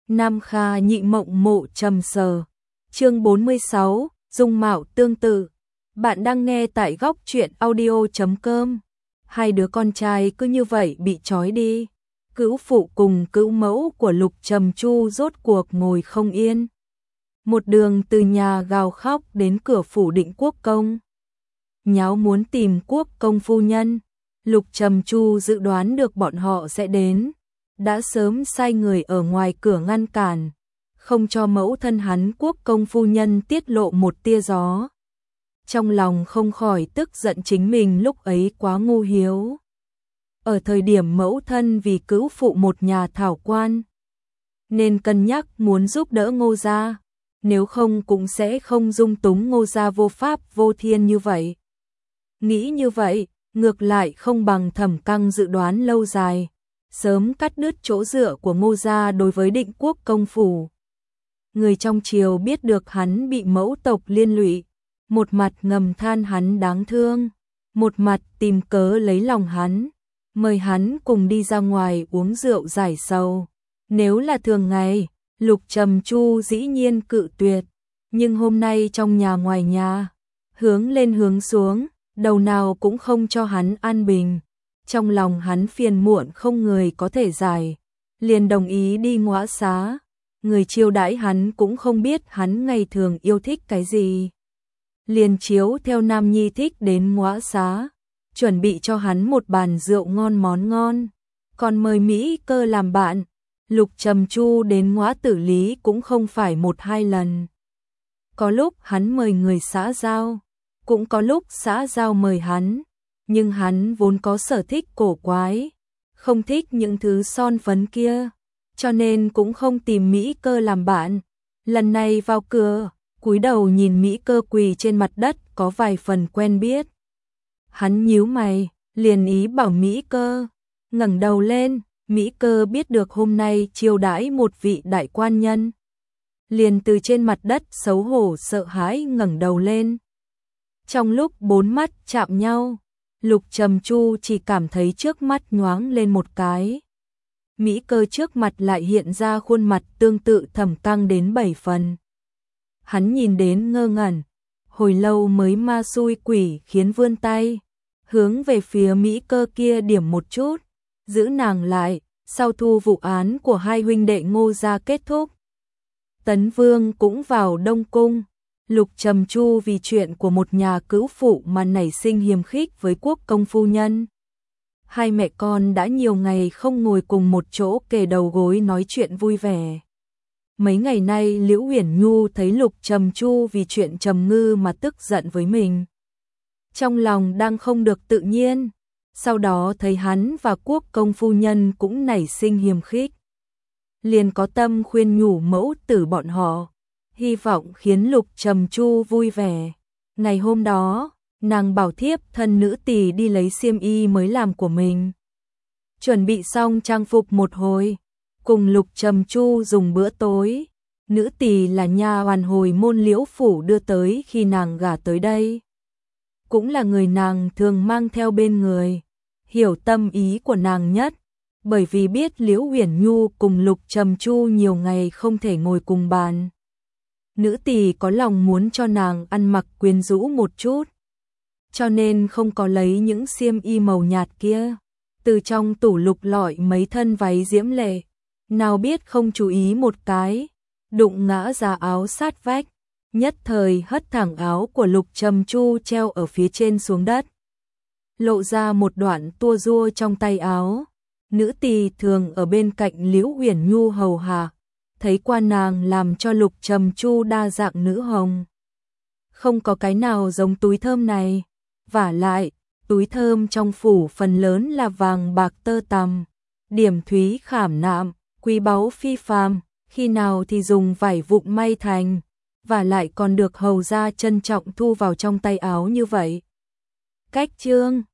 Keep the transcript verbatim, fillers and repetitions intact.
Nam Kha nhị mộng mộ trầm sờ. Chương bốn mươi sáu, dung mạo tương tự. Bạn đang nghe tại góc truyện audio chấm com. Hai đứa con trai cứ như vậy bị trói đi. Cữu phụ cùng cữu mẫu của Lục Trầm Chu rốt cuộc ngồi không yên. Một đường từ nhà gào khóc đến cửa phủ Định Quốc công. Nháo muốn tìm quốc công phu nhân. Lục Trầm Chu dự đoán được bọn họ sẽ đến, đã sớm sai người ở ngoài cửa ngăn cản, không cho mẫu thân hắn quốc công phu nhân tiết lộ một tia gió. Trong lòng không khỏi tức giận chính mình lúc ấy quá ngu hiếu. Ở thời điểm mẫu thân vì cứu phụ một nhà thảo quan, nên cân nhắc muốn giúp đỡ Ngô gia, nếu không cũng sẽ không dung túng Ngô gia vô pháp vô thiên như vậy. Nghĩ như vậy, ngược lại không bằng Thẩm Căng dự đoán lâu dài, sớm cắt đứt chỗ dựa của Ngô gia đối với Định Quốc công phủ. Người trong triều biết được hắn bị mẫu tộc liên lụy, một mặt ngầm than hắn đáng thương, một mặt tìm cớ lấy lòng hắn, mời hắn cùng đi ra ngoài uống rượu giải sầu. Nếu là thường ngày, Lục Trầm Chu dĩ nhiên cự tuyệt, nhưng hôm nay trong nhà ngoài nhà, hướng lên hướng xuống, đầu nào cũng không cho hắn an bình. Trong lòng hắn phiền muộn không người có thể giải, liền đồng ý đi ngõa xá. Người chiêu đãi hắn cũng không biết hắn ngày thường yêu thích cái gì, liền chiếu theo nam nhi thích đến ngõa xá, chuẩn bị cho hắn một bàn rượu ngon món ngon, còn mời Mỹ Cơ làm bạn. Lục Trầm Chu đến ngõa Tử Lý cũng không phải một hai lần, có lúc hắn mời người xã giao, cũng có lúc xã giao mời hắn, nhưng hắn vốn có sở thích cổ quái, không thích những thứ son phấn kia, cho nên cũng không tìm Mỹ Cơ làm bạn. Lần này vào cửa, cúi đầu nhìn Mỹ Cơ quỳ trên mặt đất có vài phần quen biết. Hắn nhíu mày, liền ý bảo Mỹ Cơ ngẩng đầu lên. Mỹ Cơ biết được hôm nay chiêu đãi một vị đại quan nhân, liền từ trên mặt đất xấu hổ sợ hãi ngẩng đầu lên. Trong lúc bốn mắt chạm nhau, Lục Trầm Chu chỉ cảm thấy trước mắt nhoáng lên một cái. Mỹ Cơ trước mặt lại hiện ra khuôn mặt tương tự Thẩm Căng đến bảy phần. Hắn nhìn đến ngơ ngẩn, hồi lâu mới ma xui quỷ khiến vươn tay, hướng về phía Mỹ Cơ kia điểm một chút, giữ nàng lại, sau thu vụ án của hai huynh đệ Ngô gia kết thúc. Tấn Vương cũng vào Đông Cung. Lục Trầm Chu vì chuyện của một nhà cữu phụ mà nảy sinh hiềm khích với quốc công phu nhân. Hai mẹ con đã nhiều ngày không ngồi cùng một chỗ kề đầu gối nói chuyện vui vẻ. Mấy ngày nay Liễu Uyển Nhu thấy Lục Trầm Chu vì chuyện Trầm Ngư mà tức giận với mình, trong lòng đang không được tự nhiên. Sau đó thấy hắn và quốc công phu nhân cũng nảy sinh hiềm khích, liền có tâm khuyên nhủ mẫu tử bọn họ, hy vọng khiến Lục Trầm Chu vui vẻ. Ngày hôm đó, nàng bảo thiếp thân nữ tỳ đi lấy xiêm y mới làm của mình, chuẩn bị xong trang phục một hồi, cùng Lục Trầm Chu dùng bữa tối. Nữ tỳ là nha hoàn hồi môn Liễu phủ đưa tới khi nàng gả tới đây, cũng là người nàng thường mang theo bên người, hiểu tâm ý của nàng nhất, bởi vì biết Liễu Uyển Nhu cùng Lục Trầm Chu nhiều ngày không thể ngồi cùng bàn. Nữ tỳ có lòng muốn cho nàng ăn mặc quyến rũ một chút, cho nên không có lấy những xiêm y màu nhạt kia, từ trong tủ lục lọi mấy thân váy diễm lệ, nào biết không chú ý một cái, đụng ngã ra áo sát vách, nhất thời hất thẳng áo của Lục Trầm Chu treo ở phía trên xuống đất, lộ ra một đoạn tua rua trong tay áo. Nữ tỳ thường ở bên cạnh Liễu Uyển Nhu hầu hạ, thấy qua nàng làm cho Lục Trầm Chu đa dạng nữ hồng, không có cái nào giống túi thơm này. Vả lại, túi thơm trong phủ phần lớn là vàng bạc tơ tằm, điểm thúy khảm nạm, quý báu phi phàm, khi nào thì dùng vải vụn may thành, và lại còn được hầu gia trân trọng thu vào trong tay áo như vậy. Cách chương